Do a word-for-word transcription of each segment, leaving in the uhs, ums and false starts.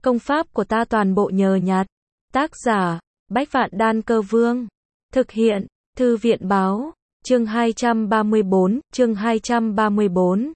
Công pháp của ta toàn bộ nhờ nhặt. Tác giả, Bách Vạn Đan Cơ Vương. Thực hiện, Thư viện Báo. Chương hai trăm ba mươi bốn, chương hai trăm ba mươi bốn.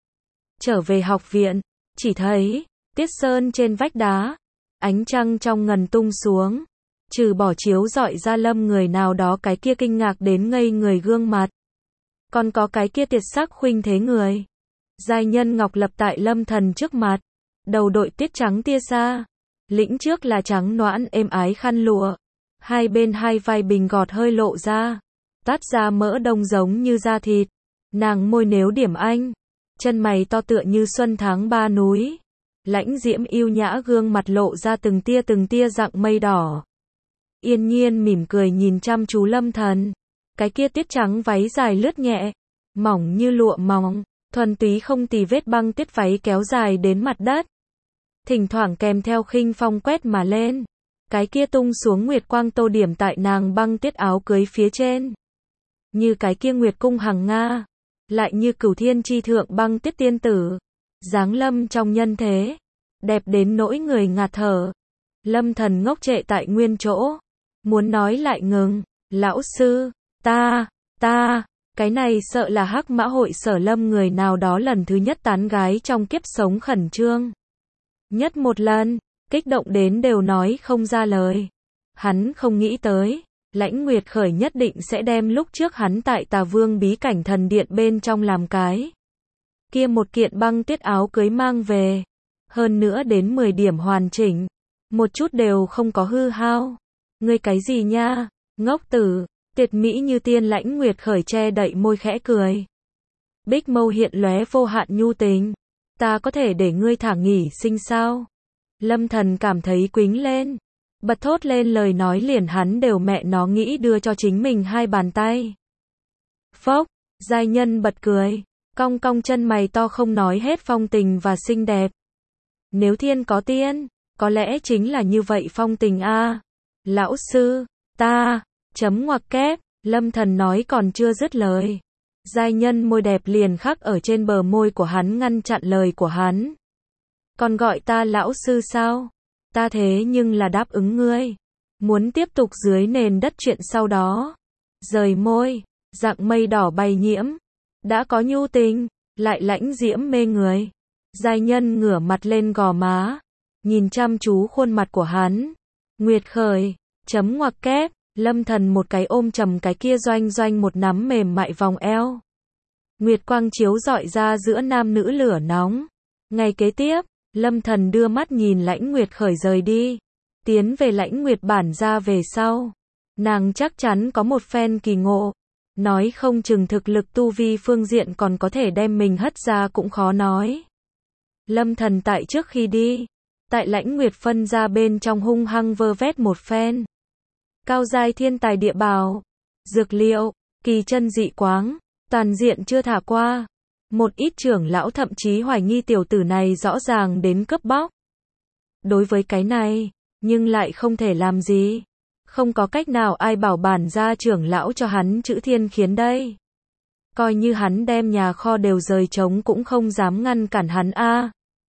Trở về học viện, chỉ thấy, tiết sơn trên vách đá, ánh trăng trong ngần tung xuống. Trừ bỏ chiếu rọi ra Lâm người nào đó cái kia kinh ngạc đến ngây người gương mặt. Còn có cái kia tiệt sắc khuynh thế người. Giai nhân ngọc lập tại Lâm Thần trước mặt. Đầu đội tiết trắng tia xa. Lĩnh trước là trắng noãn êm ái khăn lụa. Hai bên hai vai bình gọt hơi lộ ra. Toát ra mỡ đông giống như da thịt. Nàng môi nếu điểm anh. Chân mày to tựa như xuân tháng ba núi. Lãnh diễm yêu nhã gương mặt lộ ra từng tia từng tia dạng mây đỏ. Yên nhiên mỉm cười nhìn chăm chú Lâm Thần. Cái kia tiết trắng váy dài lướt nhẹ. Mỏng như lụa mỏng. Thuần túy không tì vết băng tiết váy kéo dài đến mặt đất. Thỉnh thoảng kèm theo khinh phong quét mà lên. Cái kia tung xuống nguyệt quang tô điểm tại nàng băng tiết áo cưới phía trên. Như cái kia nguyệt cung hằng nga. Lại như cửu thiên chi thượng băng tiết tiên tử. Giáng lâm trong nhân thế. Đẹp đến nỗi người ngạt thở. Lâm Thần ngốc trệ tại nguyên chỗ. Muốn nói lại ngừng. Lão sư, ta, ta, cái này sợ là hắc mã hội Sở Lâm người nào đó lần thứ nhất tán gái trong kiếp sống khẩn trương. Nhất một lần, kích động đến đều nói không ra lời. Hắn không nghĩ tới, Lãnh Nguyệt Khởi nhất định sẽ đem lúc trước hắn tại Tà Vương bí cảnh thần điện bên trong làm cái. Kia một kiện băng tiết áo cưới mang về. Hơn nữa đến mười điểm hoàn chỉnh. Một chút đều không có hư hao. Ngươi cái gì nha, ngốc tử, tuyệt mỹ như tiên Lãnh Nguyệt Khởi che đậy môi khẽ cười. Bích mâu hiện lóe vô hạn nhu tình. Ta có thể để ngươi thả nghỉ sinh sao? Lâm Thần cảm thấy quính lên. Bật thốt lên lời nói liền hắn đều mẹ nó nghĩ đưa cho chính mình hai bàn tay. Phốc, giai nhân bật cười. Cong cong chân mày to không nói hết phong tình và xinh đẹp. Nếu thiên có tiên, có lẽ chính là như vậy phong tình a. À. Lão sư, ta, chấm ngoặc kép, Lâm Thần nói còn chưa dứt lời. Giai nhân môi đẹp liền khắc ở trên bờ môi của hắn ngăn chặn lời của hắn. Còn gọi ta lão sư sao? Ta thế nhưng là đáp ứng ngươi. Muốn tiếp tục dưới nền đất chuyện sau đó. Rời môi, dạng mây đỏ bay nhiễm. Đã có nhu tình, lại lãnh diễm mê người. Giai nhân ngửa mặt lên gò má. Nhìn chăm chú khuôn mặt của hắn. Nguyệt Khởi, chấm ngoặc kép. Lâm Thần một cái ôm chầm cái kia doanh doanh một nắm mềm mại vòng eo. Nguyệt quang chiếu rọi ra giữa nam nữ lửa nóng. Ngày kế tiếp, Lâm Thần đưa mắt nhìn Lãnh Nguyệt Khởi rời đi. Tiến về Lãnh Nguyệt bản ra về sau. Nàng chắc chắn có một phen kỳ ngộ. Nói không chừng thực lực tu vi phương diện còn có thể đem mình hất ra cũng khó nói. Lâm Thần tại trước khi đi. Tại Lãnh Nguyệt phân ra bên trong hung hăng vơ vét một phen. Cao giai thiên tài địa bảo, dược liệu, kỳ chân dị quáng, toàn diện chưa thả qua. Một ít trưởng lão thậm chí hoài nghi tiểu tử này rõ ràng đến cướp bóc. Đối với cái này, nhưng lại không thể làm gì. Không có cách nào ai bảo bản gia trưởng lão cho hắn chữ thiên khiến đây. Coi như hắn đem nhà kho đều rời trống cũng không dám ngăn cản hắn a. À.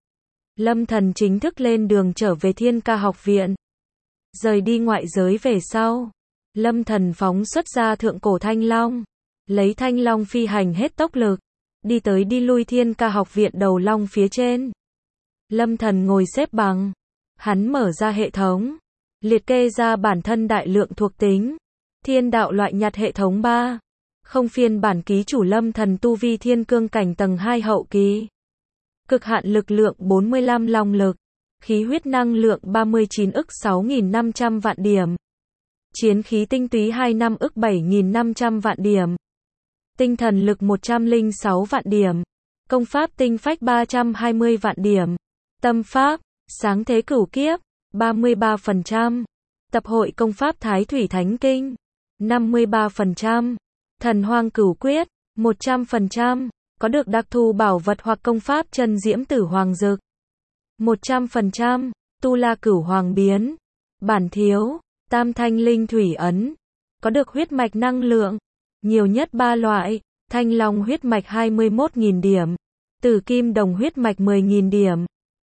Lâm Thần chính thức lên đường trở về Thiên Ca học viện. Rời đi ngoại giới về sau, Lâm Thần phóng xuất ra thượng cổ thanh long, lấy thanh long phi hành hết tốc lực, đi tới đi lui Thiên Ca học viện đầu long phía trên. Lâm Thần ngồi xếp bằng, hắn mở ra hệ thống, liệt kê ra bản thân đại lượng thuộc tính, thiên đạo loại nhặt hệ thống ba, không phiên bản ký chủ Lâm Thần tu vi thiên cương cảnh tầng hai hậu kỳ, cực hạn lực lượng bốn mươi lăm long lực. Khí huyết năng lượng ba mươi chín ức sáu nghìn năm trăm vạn điểm. Chiến khí tinh túy hai mươi lăm ức bảy nghìn năm trăm vạn điểm. Tinh thần lực một trăm lẻ sáu vạn điểm. Công pháp tinh phách ba trăm hai mươi vạn điểm. Tâm pháp, sáng thế cửu kiếp, ba mươi ba phần trăm. Tập hội công pháp Thái Thủy Thánh Kinh, năm mươi ba phần trăm. Thần hoang cửu quyết, một trăm phần trăm. Có được đặc thù bảo vật hoặc công pháp chân diễm tử hoàng dực. một trăm phần trăm, tu la cửu hoàng biến, bản thiếu, tam thanh linh thủy ấn, có được huyết mạch năng lượng, nhiều nhất ba loại, thanh long huyết mạch hai mươi mốt nghìn điểm, tử kim đồng huyết mạch mười nghìn điểm,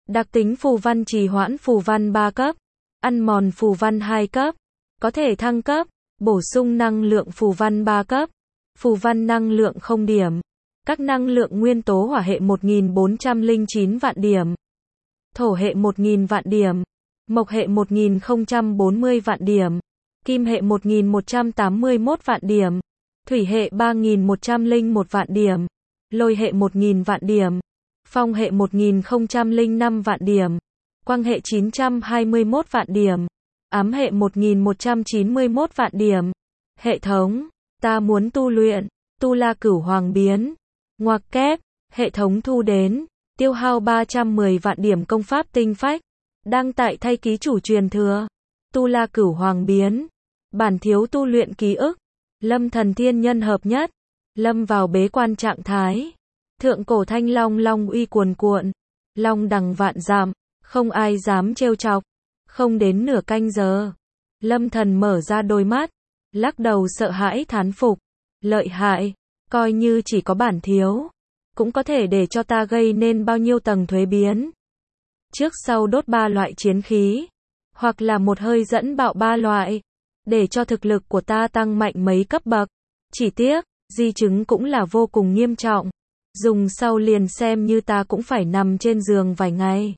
Đặc tính phù văn trì hoãn phù văn ba cấp, ăn mòn phù văn hai cấp, có thể thăng cấp, bổ sung năng lượng phù văn ba cấp, phù văn năng lượng không điểm, các năng lượng nguyên tố hỏa hệ một nghìn bốn trăm lẻ chín vạn điểm, thổ hệ một nghìn vạn điểm, mộc hệ một nghìn không trăm bốn mươi vạn điểm, kim hệ một nghìn một trăm tám mươi mốt vạn điểm, thủy hệ ba nghìn một trăm lẻ một vạn điểm, lôi hệ một nghìn vạn điểm, phong hệ một nghìn không trăm lẻ năm vạn điểm, quang hệ chín trăm hai mươi mốt vạn điểm, ám hệ một nghìn một trăm chín mươi mốt vạn điểm. Hệ thống, ta muốn tu luyện, Tu La Cửu Hoàng biến. Ngoặc kép, hệ thống thu đến, tiêu hao ba trăm mười vạn điểm công pháp tinh phách. Đăng tại thay ký chủ truyền thừa. Tu La Cửu Hoàng biến. Bản thiếu tu luyện ký ức. Lâm thần thiên nhân hợp nhất. Lâm vào bế quan trạng thái. Thượng cổ thanh long long uy cuồn cuộn. Long đằng vạn dặm, không ai dám trêu chọc. Không đến nửa canh giờ. Lâm thần mở ra đôi mắt. Lắc đầu sợ hãi thán phục. Lợi hại, coi như chỉ có bản thiếu. Cũng có thể để cho ta gây nên bao nhiêu tầng thuế biến. Trước sau đốt ba loại chiến khí. Hoặc là một hơi dẫn bạo ba loại. Để cho thực lực của ta tăng mạnh mấy cấp bậc. Chỉ tiếc, di chứng cũng là vô cùng nghiêm trọng. Dùng sau liền xem như ta cũng phải nằm trên giường vài ngày.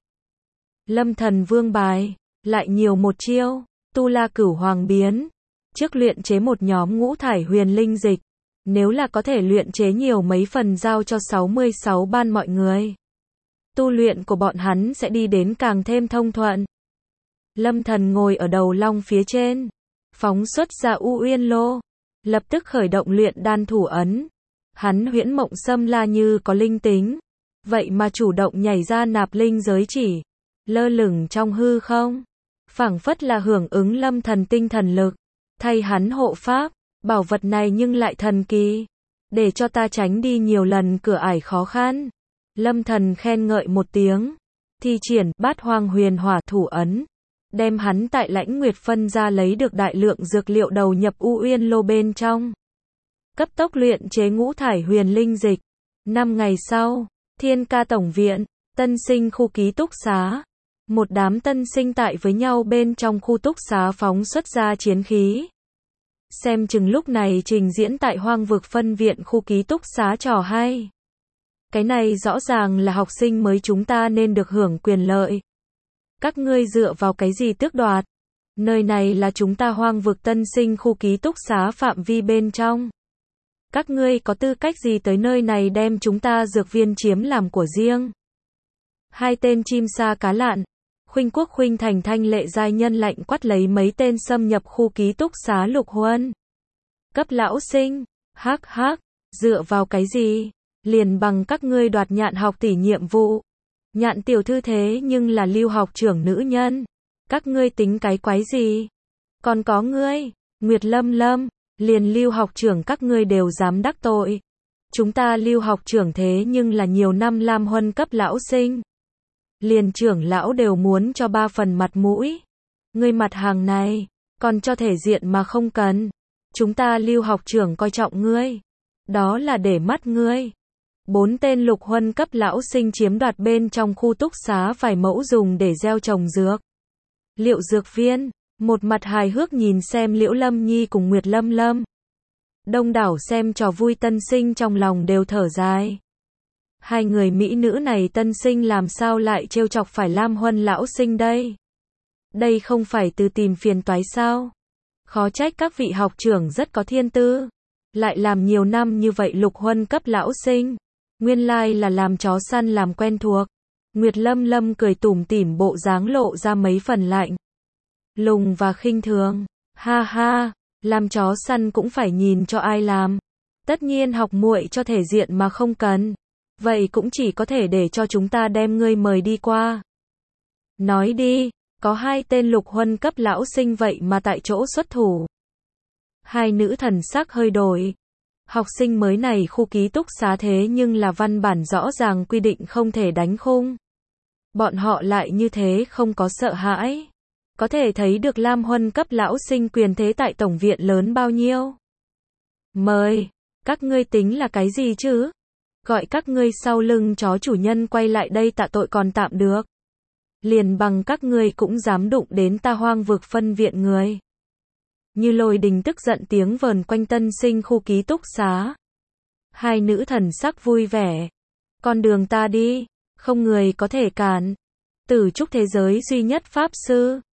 Lâm thần vương bài, lại nhiều một chiêu. Tu La Cửu Hoàng biến. Trước luyện chế một nhóm ngũ thải huyền linh dịch. Nếu là có thể luyện chế nhiều mấy phần giao cho sáu mươi sáu ban mọi người. Tu luyện của bọn hắn sẽ đi đến càng thêm thông thuận. Lâm thần ngồi ở đầu long phía trên. Phóng xuất ra U Uyên Lô. Lập tức khởi động luyện đan thủ ấn. Hắn huyễn mộng xâm la như có linh tính. Vậy mà chủ động nhảy ra nạp linh giới chỉ. Lơ lửng trong hư không. Phảng phất là hưởng ứng lâm thần tinh thần lực. Thay hắn hộ pháp. Bảo vật này nhưng lại thần kỳ. Để cho ta tránh đi nhiều lần cửa ải khó khăn. Lâm thần khen ngợi một tiếng. Thi triển bát hoang huyền hỏa thủ ấn. Đem hắn tại lãnh nguyệt phân ra lấy được đại lượng dược liệu đầu nhập U Uyên Lô bên trong. Cấp tốc luyện chế ngũ thải huyền linh dịch. Năm ngày sau, Thiên Ca Tổng Viện, tân sinh khu ký túc xá. Một đám tân sinh tại với nhau bên trong khu túc xá phóng xuất ra chiến khí. Xem chừng lúc này trình diễn tại hoang vực phân viện khu ký túc xá trò hay. Cái này rõ ràng là học sinh mới chúng ta nên được hưởng quyền lợi. Các ngươi dựa vào cái gì tước đoạt? Nơi này là chúng ta hoang vực tân sinh khu ký túc xá phạm vi bên trong. Các ngươi có tư cách gì tới nơi này đem chúng ta dược viên chiếm làm của riêng? Hai tên chim sa cá lạn. Khuynh Quốc Khuynh Thành thanh lệ giai nhân lạnh quát lấy mấy tên xâm nhập khu ký túc xá Lục Huân. Cấp lão sinh, hắc hắc, dựa vào cái gì? Liền bằng các ngươi đoạt nhạn học tỷ nhiệm vụ. Nhạn tiểu thư thế nhưng là lưu học trưởng nữ nhân. Các ngươi tính cái quái gì? Còn có ngươi, Nguyệt Lâm Lâm, liền lưu học trưởng các ngươi đều dám đắc tội. Chúng ta lưu học trưởng thế nhưng là nhiều năm lam huân cấp lão sinh. Liền trưởng lão đều muốn cho ba phần mặt mũi. Ngươi mặt hàng này, còn cho thể diện mà không cần. Chúng ta lưu học trưởng coi trọng ngươi. Đó là để mắt ngươi. Bốn tên lục huân cấp lão sinh chiếm đoạt bên trong khu túc xá vài mẫu dùng để gieo trồng dược. Liệu dược viên, một mặt hài hước nhìn xem Liễu Lâm Nhi cùng Nguyệt Lâm Lâm. Đông đảo xem trò vui tân sinh trong lòng đều thở dài. Hai người mỹ nữ này tân sinh làm sao lại trêu chọc phải lam huân lão sinh đây? Đây không phải từ tìm phiền toái sao? Khó trách các vị học trưởng rất có thiên tư. Lại làm nhiều năm như vậy lục huân cấp lão sinh. Nguyên lai là làm chó săn làm quen thuộc. Nguyệt Lâm Lâm cười tủm tỉm bộ dáng lộ ra mấy phần lạnh lùng và khinh thường. Ha ha, làm chó săn cũng phải nhìn cho ai làm. Tất nhiên học muội cho thể diện mà không cần. Vậy cũng chỉ có thể để cho chúng ta đem ngươi mời đi qua. Nói đi, có hai tên lục huân cấp lão sinh vậy mà tại chỗ xuất thủ. Hai nữ thần sắc hơi đổi. Học sinh mới này khu ký túc xá thế nhưng là văn bản rõ ràng quy định không thể đánh khung. Bọn họ lại như thế không có sợ hãi. Có thể thấy được lam huân cấp lão sinh quyền thế tại tổng viện lớn bao nhiêu. Mời, các ngươi tính là cái gì chứ? Gọi các ngươi sau lưng chó chủ nhân quay lại đây tạ tội còn tạm được. Liền bằng các ngươi cũng dám đụng đến ta hoang vực phân viện người. Như lôi đình tức giận tiếng vờn quanh tân sinh khu ký túc xá. Hai nữ thần sắc vui vẻ. Con đường ta đi, không người có thể cản. Tử trúc thế giới duy nhất pháp sư.